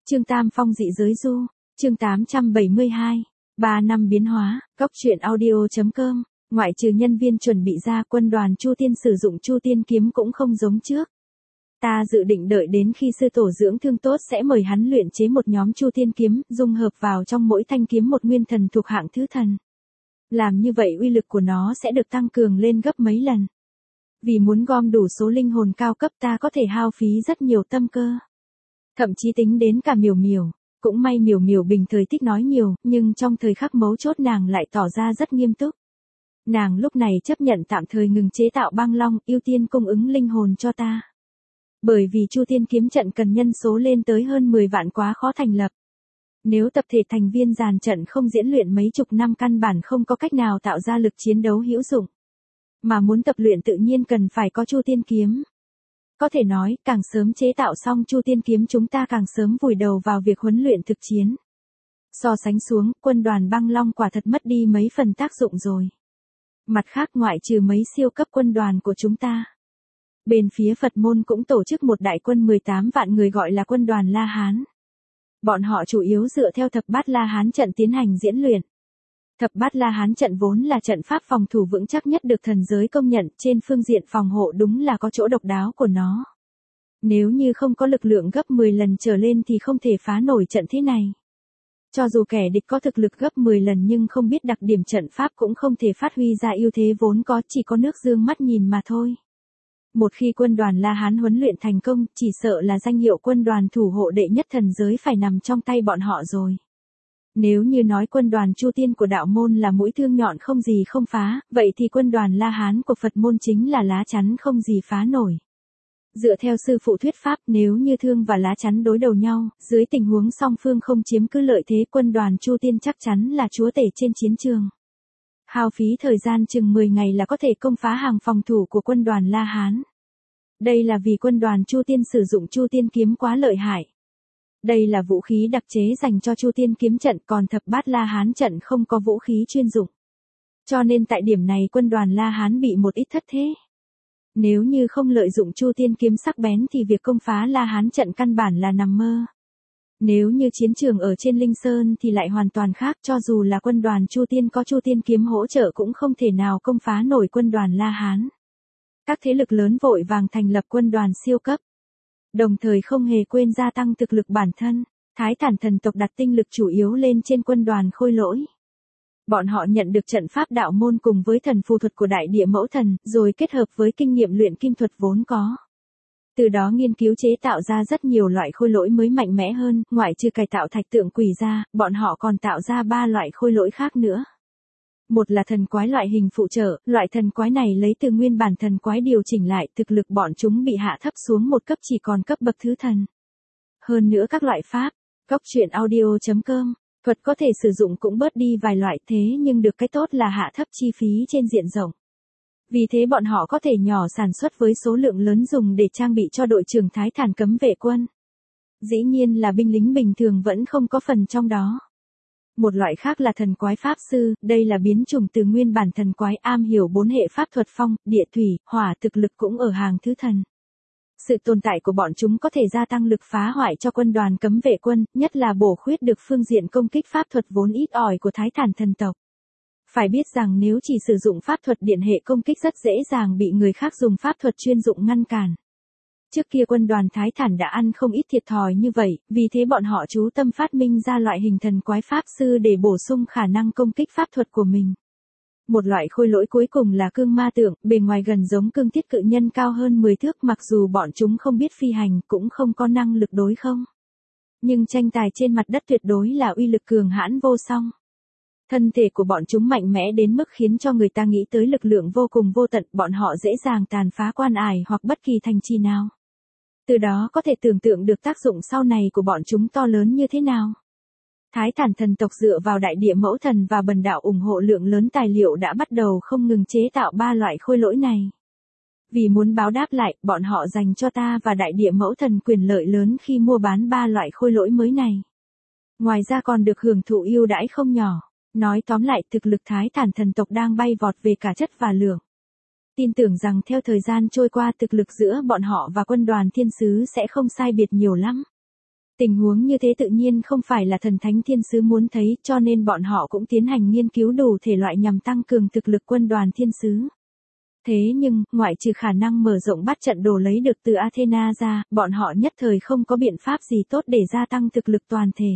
Chương Tam Phong dị giới du, chương 872, 3 năm biến hóa, góc truyện audio.com, ngoại trừ nhân viên chuẩn bị ra quân đoàn Chu Tiên sử dụng Chu Tiên kiếm cũng không giống trước. Ta dự định đợi đến khi sư tổ dưỡng thương tốt sẽ mời hắn luyện chế một nhóm Chu Tiên kiếm, dung hợp vào trong mỗi thanh kiếm một nguyên thần thuộc hạng thứ thần. Làm như vậy uy lực của nó sẽ được tăng cường lên gấp mấy lần. Vì muốn gom đủ số linh hồn cao cấp ta có thể hao phí rất nhiều tâm cơ. Thậm chí tính đến cả Miểu Miểu, cũng may Miểu Miểu bình thời thích nói nhiều, nhưng trong thời khắc mấu chốt nàng lại tỏ ra rất nghiêm túc. Nàng lúc này chấp nhận tạm thời ngừng chế tạo băng long, ưu tiên cung ứng linh hồn cho ta. Bởi vì Chu Tiên kiếm trận cần nhân số lên tới hơn 10 vạn quá khó thành lập. Nếu tập thể thành viên dàn trận không diễn luyện mấy chục năm căn bản không có cách nào tạo ra lực chiến đấu hữu dụng. Mà muốn tập luyện tự nhiên cần phải có Chu Tiên kiếm. Có thể nói, càng sớm chế tạo xong Chu Tiên kiếm chúng ta càng sớm vùi đầu vào việc huấn luyện thực chiến. So sánh xuống, quân đoàn băng long quả thật mất đi mấy phần tác dụng rồi. Mặt khác ngoại trừ mấy siêu cấp quân đoàn của chúng ta. Bên phía Phật môn cũng tổ chức một đại quân 18 vạn người gọi là quân đoàn La Hán. Bọn họ chủ yếu dựa theo thập bát La Hán trận tiến hành diễn luyện. Thập bát La Hán trận vốn là trận pháp phòng thủ vững chắc nhất được thần giới công nhận, trên phương diện phòng hộ đúng là có chỗ độc đáo của nó. Nếu như không có lực lượng gấp 10 lần trở lên thì không thể phá nổi trận thế này. Cho dù kẻ địch có thực lực gấp 10 lần nhưng không biết đặc điểm trận pháp cũng không thể phát huy ra ưu thế vốn có, chỉ có nước dương mắt nhìn mà thôi. Một khi quân đoàn La Hán huấn luyện thành công, chỉ sợ là danh hiệu quân đoàn thủ hộ đệ nhất thần giới phải nằm trong tay bọn họ rồi. Nếu như nói quân đoàn Chu Tiên của đạo môn là mũi thương nhọn không gì không phá, vậy thì quân đoàn La Hán của Phật môn chính là lá chắn không gì phá nổi. Dựa theo sư phụ thuyết pháp, nếu như thương và lá chắn đối đầu nhau, dưới tình huống song phương không chiếm cứ lợi thế, quân đoàn Chu Tiên chắc chắn là chúa tể trên chiến trường. Hao phí thời gian chừng 10 ngày là có thể công phá hàng phòng thủ của quân đoàn La Hán. Đây là vì quân đoàn Chu Tiên sử dụng Chu Tiên kiếm quá lợi hại. Đây là vũ khí đặc chế dành cho Chu Tiên kiếm trận, còn thập bát La Hán trận không có vũ khí chuyên dụng. Cho nên tại điểm này quân đoàn La Hán bị một ít thất thế. Nếu như không lợi dụng Chu Tiên kiếm sắc bén thì việc công phá La Hán trận căn bản là nằm mơ. Nếu như chiến trường ở trên Linh Sơn thì lại hoàn toàn khác, cho dù là quân đoàn Chu Tiên có Chu Tiên kiếm hỗ trợ cũng không thể nào công phá nổi quân đoàn La Hán. Các thế lực lớn vội vàng thành lập quân đoàn siêu cấp. Đồng thời không hề quên gia tăng thực lực bản thân, Thái Thản thần tộc đặt tinh lực chủ yếu lên trên quân đoàn Khôi Lỗi. Bọn họ nhận được trận pháp đạo môn cùng với thần phù thuật của đại địa mẫu thần, rồi kết hợp với kinh nghiệm luyện kim thuật vốn có. Từ đó nghiên cứu chế tạo ra rất nhiều loại khôi lỗi mới mạnh mẽ hơn, ngoại trừ cải tạo thạch tượng quỷ ra, bọn họ còn tạo ra 3 loại khôi lỗi khác nữa. Một là thần quái loại hình phụ trợ, loại thần quái này lấy từ nguyên bản thần quái điều chỉnh lại, thực lực bọn chúng bị hạ thấp xuống một cấp chỉ còn cấp bậc thứ thần. Hơn nữa các loại pháp, góc truyện audio.com, thuật có thể sử dụng cũng bớt đi vài loại, thế nhưng được cái tốt là hạ thấp chi phí trên diện rộng. Vì thế bọn họ có thể nhỏ sản xuất với số lượng lớn dùng để trang bị cho đội trưởng Thái Thản cấm vệ quân. Dĩ nhiên là binh lính bình thường vẫn không có phần trong đó. Một loại khác là thần quái pháp sư, đây là biến chủng từ nguyên bản thần quái, am hiểu 4 hệ pháp thuật phong, địa thủy, hỏa, thực lực cũng ở hàng thứ thần. Sự tồn tại của bọn chúng có thể gia tăng lực phá hoại cho quân đoàn cấm vệ quân, nhất là bổ khuyết được phương diện công kích pháp thuật vốn ít ỏi của Thái Thản thần tộc. Phải biết rằng nếu chỉ sử dụng pháp thuật điện hệ công kích rất dễ dàng bị người khác dùng pháp thuật chuyên dụng ngăn cản. Trước kia quân đoàn Thái Thản đã ăn không ít thiệt thòi như vậy, vì thế bọn họ chú tâm phát minh ra loại hình thần quái pháp sư để bổ sung khả năng công kích pháp thuật của mình. Một loại khôi lỗi cuối cùng là cương ma tượng, bề ngoài gần giống cương thiết cự nhân cao hơn 10 thước, mặc dù bọn chúng không biết phi hành cũng không có năng lực đối không. Nhưng tranh tài trên mặt đất tuyệt đối là uy lực cường hãn vô song. Thân thể của bọn chúng mạnh mẽ đến mức khiến cho người ta nghĩ tới lực lượng vô cùng vô tận, bọn họ dễ dàng tàn phá quan ải hoặc bất kỳ thành trì nào. Từ đó có thể tưởng tượng được tác dụng sau này của bọn chúng to lớn như thế nào. Thái Thản thần tộc dựa vào đại địa mẫu thần và bần đạo ủng hộ lượng lớn tài liệu đã bắt đầu không ngừng chế tạo 3 loại khôi lỗi này. Vì muốn báo đáp lại, bọn họ dành cho ta và đại địa mẫu thần quyền lợi lớn khi mua bán 3 loại khôi lỗi mới này. Ngoài ra còn được hưởng thụ ưu đãi không nhỏ. Nói tóm lại, thực lực Thái Thản thần tộc đang bay vọt về cả chất và lượng. Tin tưởng rằng theo thời gian trôi qua thực lực giữa bọn họ và quân đoàn thiên sứ sẽ không sai biệt nhiều lắm. Tình huống như thế tự nhiên không phải là thần thánh thiên sứ muốn thấy, cho nên bọn họ cũng tiến hành nghiên cứu đủ thể loại nhằm tăng cường thực lực quân đoàn thiên sứ. Thế nhưng, ngoại trừ khả năng mở rộng bắt trận đồ lấy được từ Athena ra, bọn họ nhất thời không có biện pháp gì tốt để gia tăng thực lực toàn thể.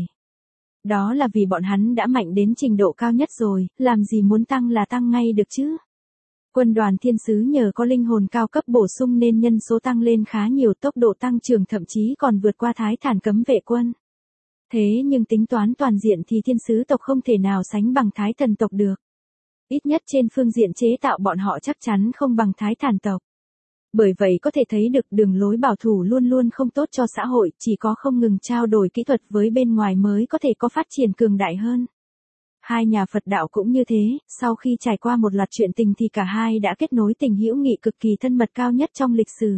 Đó là vì bọn hắn đã mạnh đến trình độ cao nhất rồi, làm gì muốn tăng là tăng ngay được chứ. Quân đoàn thiên sứ nhờ có linh hồn cao cấp bổ sung nên nhân số tăng lên khá nhiều, tốc độ tăng trưởng thậm chí còn vượt qua Thái Thản cấm vệ quân. Thế nhưng tính toán toàn diện thì thiên sứ tộc không thể nào sánh bằng Thái Thần tộc được. Ít nhất trên phương diện chế tạo bọn họ chắc chắn không bằng Thái Thản tộc. Bởi vậy có thể thấy được đường lối bảo thủ luôn luôn không tốt cho xã hội, chỉ có không ngừng trao đổi kỹ thuật với bên ngoài mới có thể có phát triển cường đại hơn. Hai nhà Phật đạo cũng như thế, sau khi trải qua một loạt chuyện tình thì cả hai đã kết nối tình hữu nghị cực kỳ thân mật cao nhất trong lịch sử.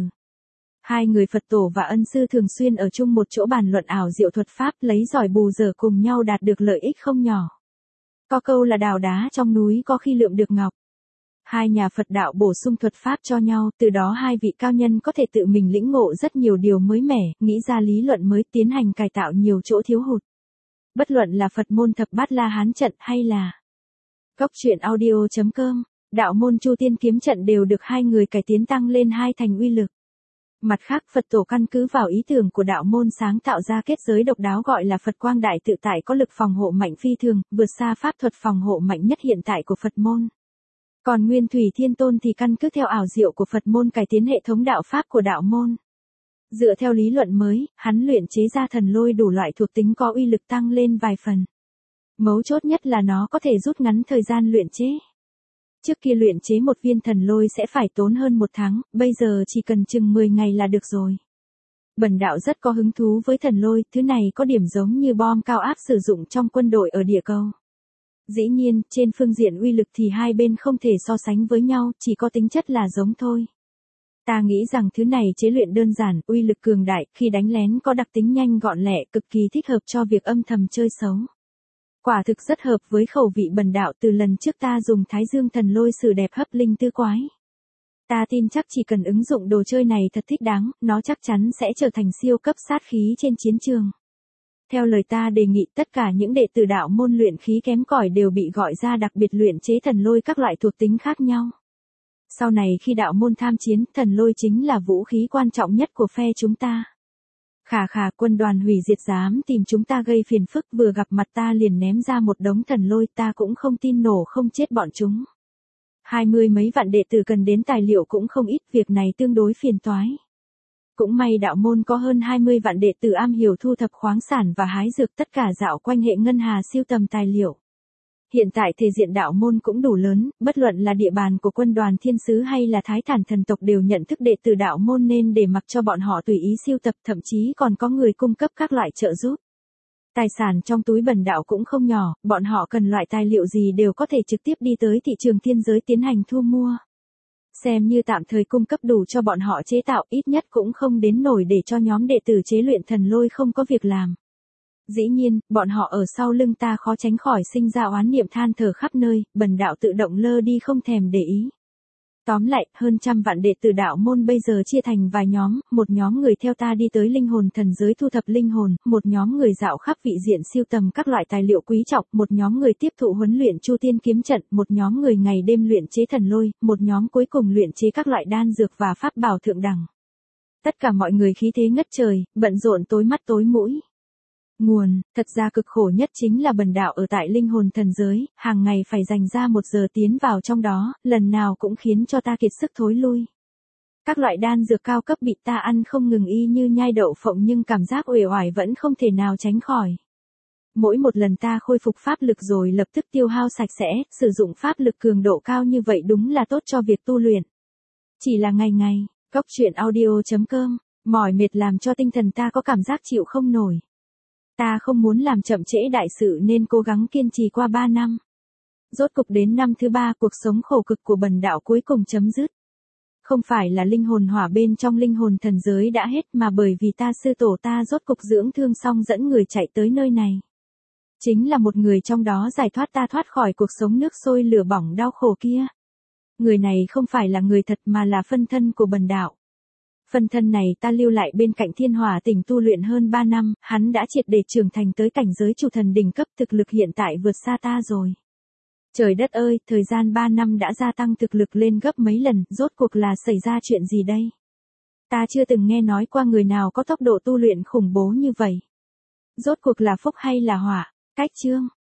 Hai người Phật tổ và ân sư thường xuyên ở chung một chỗ bàn luận ảo diệu thuật pháp, lấy giỏi bù dở cùng nhau đạt được lợi ích không nhỏ. Có câu là đào đá trong núi có khi lượm được ngọc. Hai nhà Phật đạo bổ sung thuật pháp cho nhau, từ đó hai vị cao nhân có thể tự mình lĩnh ngộ rất nhiều điều mới mẻ, nghĩ ra lý luận mới, tiến hành cải tạo nhiều chỗ thiếu hụt. Bất luận là Phật môn thập bát la hán trận hay là Góc truyện audio.com, đạo môn Chu Tiên kiếm trận đều được hai người cải tiến tăng lên hai thành uy lực. Mặt khác, Phật tổ căn cứ vào ý tưởng của đạo môn sáng tạo ra kết giới độc đáo gọi là Phật Quang Đại Tự Tại, có lực phòng hộ mạnh phi thường, vượt xa pháp thuật phòng hộ mạnh nhất hiện tại của Phật môn. Còn Nguyên Thủy Thiên Tôn thì căn cứ theo ảo diệu của Phật môn cải tiến hệ thống đạo pháp của đạo môn. Dựa theo lý luận mới, hắn luyện chế ra thần lôi đủ loại thuộc tính có uy lực tăng lên vài phần. Mấu chốt nhất là nó có thể rút ngắn thời gian luyện chế. Trước kia luyện chế một viên thần lôi sẽ phải tốn hơn 1 tháng, bây giờ chỉ cần chừng 10 ngày là được rồi. Bần đạo rất có hứng thú với thần lôi, thứ này có điểm giống như bom cao áp sử dụng trong quân đội ở địa cầu. Dĩ nhiên, trên phương diện uy lực thì hai bên không thể so sánh với nhau, chỉ có tính chất là giống thôi. Ta nghĩ rằng thứ này chế luyện đơn giản, uy lực cường đại, khi đánh lén có đặc tính nhanh gọn lẹ, cực kỳ thích hợp cho việc âm thầm chơi xấu. Quả thực rất hợp với khẩu vị bần đạo, từ lần trước ta dùng Thái Dương thần lôi sử đẹp hấp linh tứ quái. Ta tin chắc chỉ cần ứng dụng đồ chơi này thật thích đáng, nó chắc chắn sẽ trở thành siêu cấp sát khí trên chiến trường. Theo lời ta đề nghị, tất cả những đệ tử đạo môn luyện khí kém cỏi đều bị gọi ra đặc biệt luyện chế thần lôi các loại thuộc tính khác nhau. Sau này khi đạo môn tham chiến, thần lôi chính là vũ khí quan trọng nhất của phe chúng ta. Khà, quân đoàn hủy diệt dám tìm chúng ta gây phiền phức, vừa gặp mặt ta liền ném ra một đống thần lôi, ta cũng không tin nổ không chết bọn chúng. 20 mấy vạn đệ tử cần đến tài liệu cũng không ít, việc này tương đối phiền toái. Cũng may đạo môn có hơn 20 vạn đệ tử am hiểu thu thập khoáng sản và hái dược, tất cả dạo quanh hệ ngân hà siêu tầm tài liệu. Hiện tại thể diện đạo môn cũng đủ lớn, bất luận là địa bàn của quân đoàn thiên sứ hay là Thái Thản thần tộc đều nhận thức đệ tử đạo môn nên để mặc cho bọn họ tùy ý siêu tập, thậm chí còn có người cung cấp các loại trợ giúp. Tài sản trong túi bần đạo cũng không nhỏ, bọn họ cần loại tài liệu gì đều có thể trực tiếp đi tới thị trường thiên giới tiến hành thu mua. Xem như tạm thời cung cấp đủ cho bọn họ chế tạo, ít nhất cũng không đến nổi để cho nhóm đệ tử chế luyện thần lôi không có việc làm. Dĩ nhiên, bọn họ ở sau lưng ta khó tránh khỏi sinh ra oán niệm than thở khắp nơi, bần đạo tự động lơ đi không thèm để ý. Tóm lại, hơn 100 vạn đệ tử đạo môn bây giờ chia thành vài nhóm, một nhóm người theo ta đi tới linh hồn thần giới thu thập linh hồn, một nhóm người dạo khắp vị diện siêu tầm các loại tài liệu quý trọng, một nhóm người tiếp thụ huấn luyện Chu Tiên kiếm trận, một nhóm người ngày đêm luyện chế thần lôi, một nhóm cuối cùng luyện chế các loại đan dược và pháp bảo thượng đẳng. Tất cả mọi người khí thế ngất trời, bận rộn tối mắt tối mũi. Nguồn, thật ra cực khổ nhất chính là bần đạo ở tại linh hồn thần giới, hàng ngày phải dành ra 1 giờ tiến vào trong đó, lần nào cũng khiến cho ta kiệt sức thối lui. Các loại đan dược cao cấp bị ta ăn không ngừng y như nhai đậu phộng nhưng cảm giác uể oải vẫn không thể nào tránh khỏi. Mỗi một lần ta khôi phục pháp lực rồi lập tức tiêu hao sạch sẽ, sử dụng pháp lực cường độ cao như vậy đúng là tốt cho việc tu luyện. Chỉ là ngày, Góc truyện audio.com, mỏi mệt làm cho tinh thần ta có cảm giác chịu không nổi. Ta không muốn làm chậm trễ đại sự nên cố gắng kiên trì qua 3 năm. Rốt cục đến năm thứ 3 cuộc sống khổ cực của bần đạo cuối cùng chấm dứt. Không phải là linh hồn hỏa bên trong linh hồn thần giới đã hết mà bởi vì ta sư tổ ta rốt cục dưỡng thương xong dẫn người chạy tới nơi này. Chính là một người trong đó giải thoát ta thoát khỏi cuộc sống nước sôi lửa bỏng đau khổ kia. Người này không phải là người thật mà là phân thân của bần đạo. Phân thân này ta lưu lại bên cạnh Thiên Hỏa Tỉnh tu luyện hơn 3 năm, hắn đã triệt để trưởng thành tới cảnh giới chủ thần đỉnh cấp, thực lực hiện tại vượt xa ta rồi. Trời đất ơi, thời gian 3 năm đã gia tăng thực lực lên gấp mấy lần, rốt cuộc là xảy ra chuyện gì đây? Ta chưa từng nghe nói qua người nào có tốc độ tu luyện khủng bố như vậy. Rốt cuộc là phúc hay là họa? Cách chương.